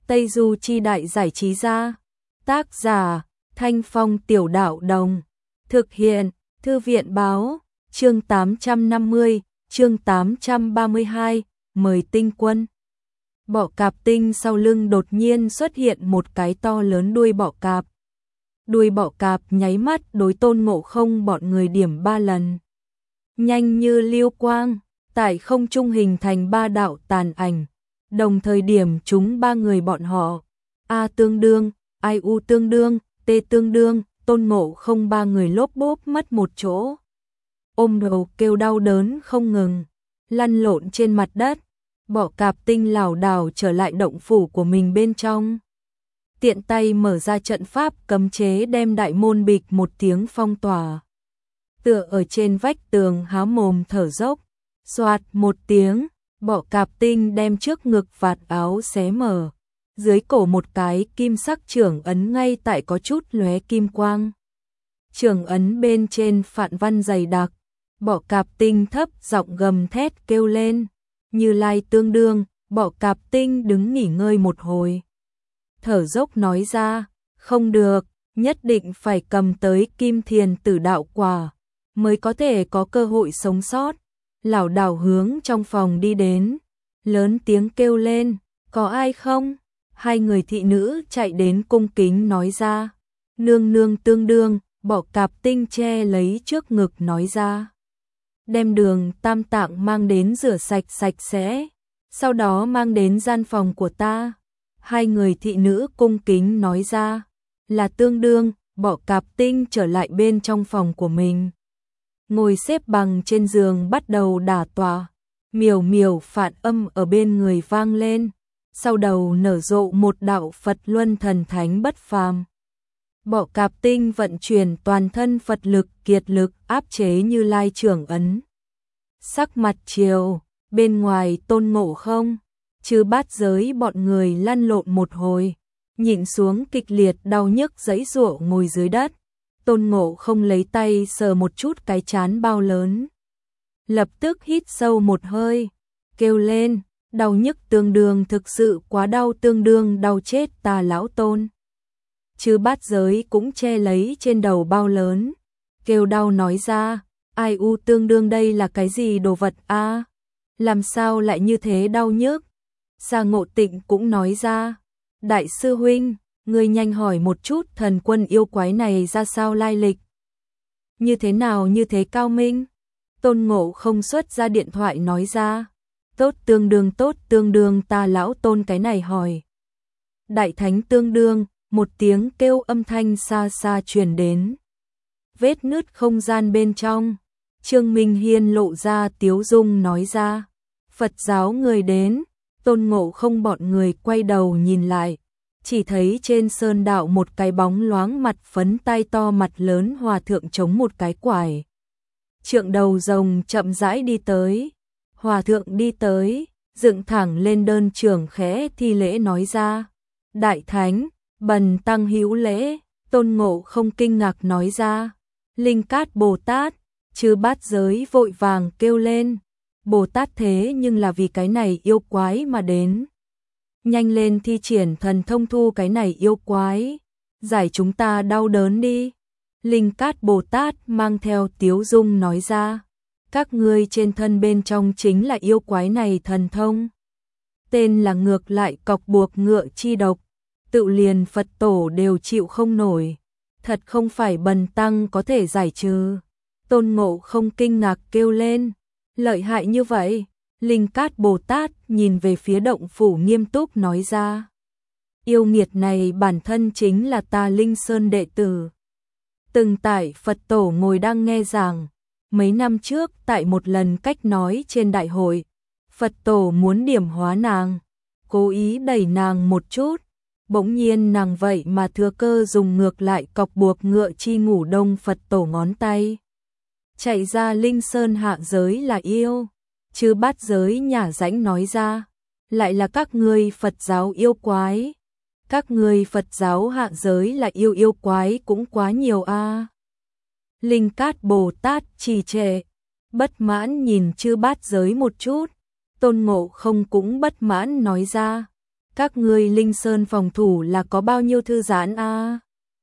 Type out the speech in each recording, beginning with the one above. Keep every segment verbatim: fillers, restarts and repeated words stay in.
Tây Du Chi Đại Giải Trí Gia. Tác giả Thanh Phong Tiểu Đạo Đồng. Thực hiện Thư viện Báo. Chương tám trăm năm mươi, chương tám trăm ba mươi hai, mời tinh quân. Bọ cạp tinh sau lưng đột nhiên xuất hiện một cái to lớn đuôi bọ cạp. Đuôi bọ cạp nháy mắt đối Tôn Ngộ Không bọn người điểm ba lần. Nhanh như lưu quang, tại không trung hình thành ba đạo tàn ảnh, đồng thời điểm chúng ba người bọn họ. A tương đương, Ai U tương đương, T tương đương, Tôn Ngộ Không ba người lốp bốp mất một chỗ. Ôm đầu kêu đau đớn không ngừng, lăn lộn trên mặt đất. Bọ cạp tinh lảo đảo trở lại động phủ của mình bên trong. Tiện tay mở ra trận pháp cấm chế đem đại môn bịch một tiếng phong tỏa. Tựa ở trên vách tường há mồm thở dốc. Xoạt một tiếng, bọ cạp tinh đem trước ngực vạt áo xé mở. Dưới cổ một cái kim sắc trưởng ấn ngay tại có chút lóe kim quang. Trưởng ấn bên trên phạn văn dày đặc. Bọ cạp tinh thấp giọng gầm thét kêu lên. Như Lai tương đương, bọ cạp tinh đứng nghỉ ngơi một hồi. Thở dốc nói ra, không được, nhất định phải cầm tới Kim Thiền Tử đạo quả, mới có thể có cơ hội sống sót. Lảo đảo hướng trong phòng đi đến, lớn tiếng kêu lên, có ai không? Hai người thị nữ chạy đến cung kính nói ra, nương nương tương đương, bọ cạp tinh che lấy trước ngực nói ra. Đem đường tam tạng mang đến rửa sạch sạch sẽ, sau đó mang đến gian phòng của ta. Hai người thị nữ cung kính nói ra, là tương đương, bọ cạp tinh trở lại bên trong phòng của mình. Ngồi xếp bằng trên giường bắt đầu đả tọa, miểu miểu phạn âm ở bên người vang lên, sau đầu nở rộ một đạo Phật luân thần thánh bất phàm. Bọ cạp tinh vận chuyển toàn thân Phật lực kiệt lực áp chế Như Lai trưởng ấn. Sắc mặt chiều, bên ngoài Tôn Ngộ Không, Chư Bát Giới bọn người lăn lộn một hồi, nhịn xuống kịch liệt đau nhức giãy giụa ngồi dưới đất. Tôn Ngộ Không lấy tay sờ một chút cái trán bao lớn. Lập tức hít sâu một hơi, kêu lên, đau nhức tương đương thực sự quá đau tương đương đau chết ta lão Tôn. Chư Bát Giới cũng che lấy trên đầu bao lớn, kêu đau nói ra, Ai U tương đương đây là cái gì đồ vật a? À? Làm sao lại như thế đau nhức? Sa Ngộ Tịnh cũng nói ra, đại sư huynh, ngươi nhanh hỏi một chút thần quân yêu quái này ra sao lai lịch. Như thế nào như thế cao minh? Tôn Ngộ Không xuất ra điện thoại nói ra, tốt tương đương tốt tương đương ta lão Tôn cái này hỏi. Đại thánh tương đương, một tiếng kêu âm thanh xa xa truyền đến. Vết nứt không gian bên trong, Trương Minh Hiên lộ ra tiếu dung nói ra, Phật giáo người đến. Tôn Ngộ Không bọn người quay đầu nhìn lại, chỉ thấy trên sơn đạo một cái bóng loáng mặt phấn tai to mặt lớn hòa thượng chống một cái quải. Trượng đầu rồng chậm rãi đi tới, hòa thượng đi tới, dựng thẳng lên đơn trưởng khẽ thi lễ nói ra, đại thánh, bần tăng hữu lễ. Tôn Ngộ Không kinh ngạc nói ra, Linh Cát Bồ Tát. Chư Bát Giới vội vàng kêu lên, Bồ Tát thế nhưng là vì cái này yêu quái mà đến. Nhanh lên thi triển thần thông thu cái này yêu quái, giải chúng ta đau đớn đi. Linh Cát Bồ Tát mang theo tiếu dung nói ra, các ngươi trên thân bên trong chính là yêu quái này thần thông. Tên là ngược lại cọc buộc ngựa chi độc, tự liền Phật tổ đều chịu không nổi, thật không phải bần tăng có thể giải trừ. Tôn Ngộ Không kinh ngạc kêu lên, lợi hại như vậy? Linh Cát Bồ Tát nhìn về phía động phủ nghiêm túc nói ra, yêu nghiệt này bản thân chính là ta Linh Sơn đệ tử. Từng tại Phật tổ ngồi đang nghe giảng, mấy năm trước tại một lần cách nói trên đại hội, Phật tổ muốn điểm hóa nàng, cố ý đẩy nàng một chút, bỗng nhiên nàng vậy mà thừa cơ dùng ngược lại cọc buộc ngựa chi ngủ đông Phật tổ ngón tay. Chạy ra Linh Sơn hạ giới là yêu. Chư Bát Giới nhả rãnh nói ra, lại là các ngươi Phật giáo yêu quái. Các ngươi Phật giáo hạ giới là yêu yêu quái cũng quá nhiều a. À. Linh Cát Bồ Tát trì trệ, bất mãn nhìn Chư Bát Giới một chút. Tôn Ngộ Không cũng bất mãn nói ra, Các ngươi Linh Sơn phòng thủ là có bao nhiêu thư giãn a? À?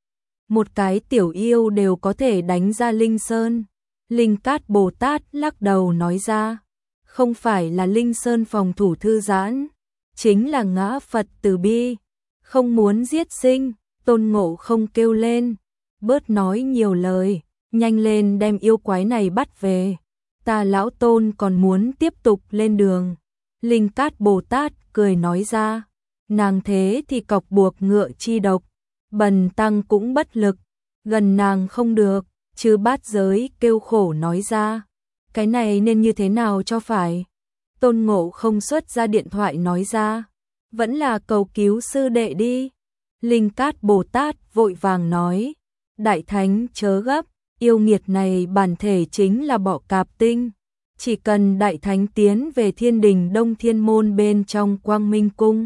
Một cái tiểu yêu đều có thể đánh ra Linh Sơn. Linh Cát Bồ Tát lắc đầu nói ra, không phải là Linh Sơn phòng thủ thư giãn, chính là ngã Phật từ bi, không muốn giết sinh. Tôn Ngộ Không kêu lên, bớt nói nhiều lời, nhanh lên đem yêu quái này bắt về, ta lão Tôn còn muốn tiếp tục lên đường. Linh Cát Bồ Tát cười nói ra, nàng thế thì cọc buộc ngựa chi độc, Bần tăng cũng bất lực, gần nàng không được. Chư Bát Giới kêu khổ nói ra, cái này nên như thế nào cho phải? Tôn Ngộ Không xuất ra điện thoại nói ra, vẫn là cầu cứu sư đệ đi. Linh Cát Bồ Tát vội vàng nói, Đại Thánh chớ gấp, yêu nghiệt này bản thể chính là bọ cạp tinh, chỉ cần Đại Thánh tiến về Thiên Đình Đông Thiên Môn bên trong Quang Minh Cung,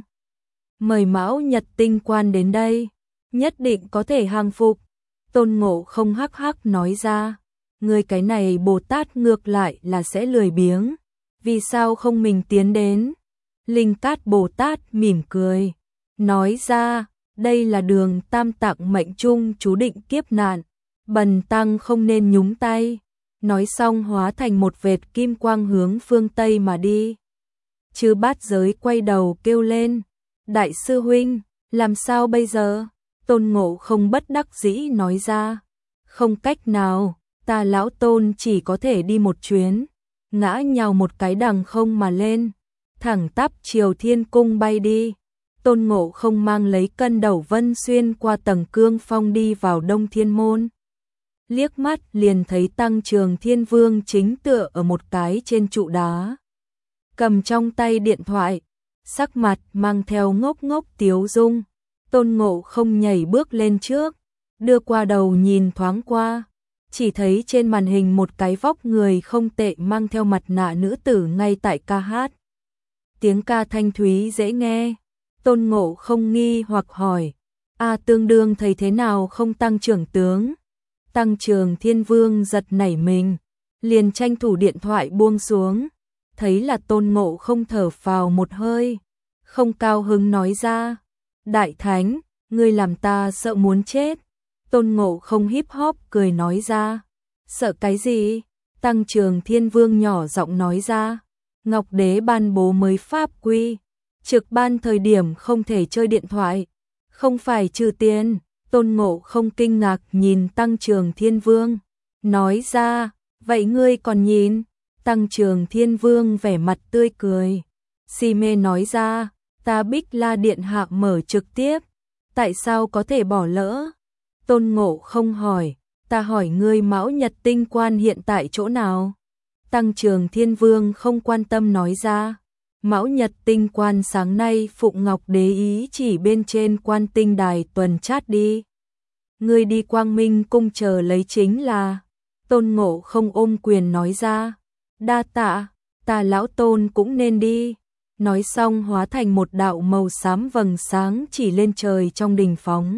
mời Mão Nhật Tinh Quan đến đây, nhất định có thể hàng phục. Tôn Ngộ Không hắc hắc nói ra, người cái này Bồ Tát ngược lại là sẽ lười biếng, vì sao không mình tiến đến? Linh Cát Bồ Tát mỉm cười, nói ra, đây là đường tam tạng mệnh trung chú định kiếp nạn, Bần tăng không nên nhúng tay. Nói xong hóa thành một vệt kim quang hướng phương Tây mà đi. Chư Bát Giới quay đầu kêu lên, Đại sư huynh, làm sao bây giờ? Tôn Ngộ Không bất đắc dĩ nói ra, không cách nào, ta lão Tôn chỉ có thể đi một chuyến. Ngã nhào một cái đằng không mà lên, thẳng tắp chiều Thiên Cung bay đi. Tôn Ngộ Không mang lấy cân đầu vân xuyên qua tầng cương phong đi vào Đông Thiên Môn. Liếc mắt liền thấy Tăng Trường Thiên Vương chính tựa ở một cái trên trụ đá, cầm trong tay điện thoại, sắc mặt mang theo ngốc ngốc tiếu dung. Tôn Ngộ Không nhảy bước lên trước, đưa qua đầu nhìn thoáng qua, chỉ thấy trên màn hình một cái vóc người không tệ mang theo mặt nạ nữ tử ngay tại ca hát. Tiếng ca thanh thúy dễ nghe. Tôn Ngộ Không nghi hoặc hỏi, a tương đương thấy thế nào không Tăng trưởng tướng? Tăng Trường Thiên Vương giật nảy mình, liền tranh thủ điện thoại buông xuống, thấy là Tôn Ngộ Không thở phào một hơi, không cao hứng nói ra, Đại Thánh, ngươi làm ta sợ muốn chết. Tôn Ngộ Không híp hóp cười nói ra, sợ cái gì? Tăng Trường Thiên Vương nhỏ giọng nói ra, Ngọc Đế ban bố mới pháp quy, trực ban thời điểm không thể chơi điện thoại, không phải trừ tiền. Tôn Ngộ Không kinh ngạc nhìn Tăng Trường Thiên Vương, nói ra, vậy ngươi còn nhìn? Tăng Trường Thiên Vương vẻ mặt tươi cười, si mê nói ra, ta Bích La Điện Hạ mở trực tiếp, tại sao có thể bỏ lỡ? Tôn Ngộ Không hỏi, ta hỏi ngươi Mão Nhật Tinh Quan hiện tại chỗ nào? Tăng Trường Thiên Vương không quan tâm nói ra, Mão Nhật Tinh Quan sáng nay Phụng Ngọc Đế ý chỉ bên trên Quan Tinh Đài tuần trát đi. Ngươi đi Quang Minh Cung chờ lấy chính là. Tôn Ngộ Không ôm quyền nói ra, đa tạ, ta lão Tôn cũng nên đi. Nói xong hóa thành một đạo màu xám vầng sáng chỉ lên trời trong đình phóng.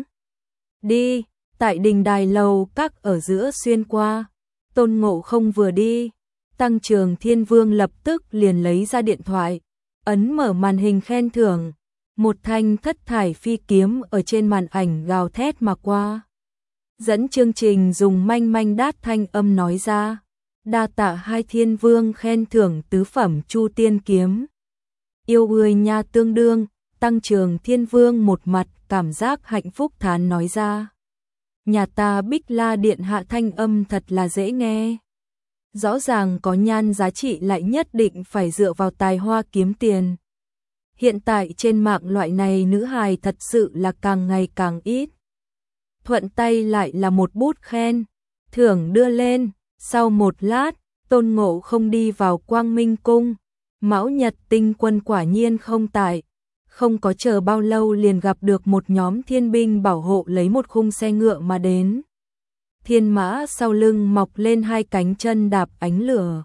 Đi, tại đình đài lầu các ở giữa xuyên qua. Tôn Ngộ Không vừa đi, Tăng Trường Thiên Vương lập tức liền lấy ra điện thoại, ấn mở màn hình khen thưởng, một thanh thất thải phi kiếm ở trên màn ảnh gào thét mà qua. Dẫn chương trình dùng manh manh đát thanh âm nói ra, đa tạ hai thiên vương khen thưởng tứ phẩm Chu Tiên kiếm. Yêu người nha tương đương. Tăng Trường Thiên Vương một mặt cảm giác hạnh phúc thán nói ra, nhà ta Bích La Điện Hạ thanh âm thật là dễ nghe. Rõ ràng có nhan giá trị lại nhất định phải dựa vào tài hoa kiếm tiền. Hiện tại trên mạng loại này nữ hài thật sự là càng ngày càng ít. Thuận tay lại là một bút khen, thưởng đưa lên. Sau một lát, Tôn Ngộ Không đi vào Quang Minh Cung. Mão Nhật Tinh Quân quả nhiên không tại. Không có chờ bao lâu liền gặp được một nhóm thiên binh bảo hộ lấy một khung xe ngựa mà đến. Thiên mã sau lưng mọc lên hai cánh chân đạp ánh lửa.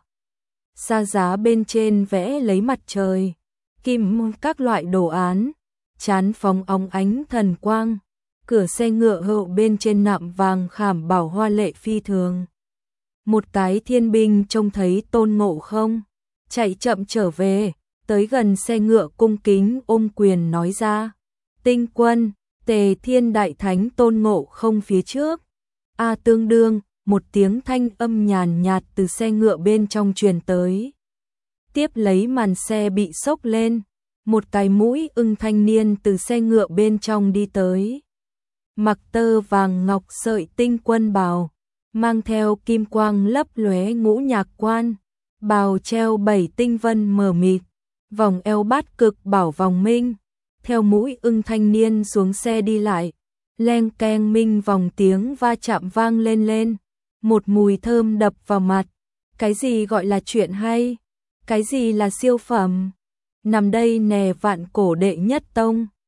Sa giá bên trên vẽ lấy mặt trời, kim các loại đồ án, chán phóng óng ánh thần quang. Cửa xe ngựa hậu bên trên nạm vàng khảm bảo hoa lệ phi thường. Một cái thiên binh trông thấy Tôn Ngộ Không chạy chậm trở về, tới gần xe ngựa cung kính ôm quyền nói ra. Tinh quân, Tề Thiên Đại Thánh tôn ngộ không phía trước. A tương đương, một tiếng thanh âm nhàn nhạt từ xe ngựa bên trong truyền tới. Tiếp lấy màn xe bị xốc lên, một cái mũi ưng thanh niên từ xe ngựa bên trong đi tới. Mặc tơ vàng ngọc sợi tinh quân bào, mang theo kim quang lấp lóe ngũ nhạc quan, bào treo bảy tinh vân mờ mịt, vòng eo bát cực bảo vòng minh, theo mũi ưng thanh niên xuống xe đi lại, leng keng minh vòng tiếng va chạm vang lên lên, một mùi thơm đập vào mặt. Cái gì gọi là chuyện hay? Cái gì là siêu phẩm? Nằm đây nè vạn cổ đệ nhất tông.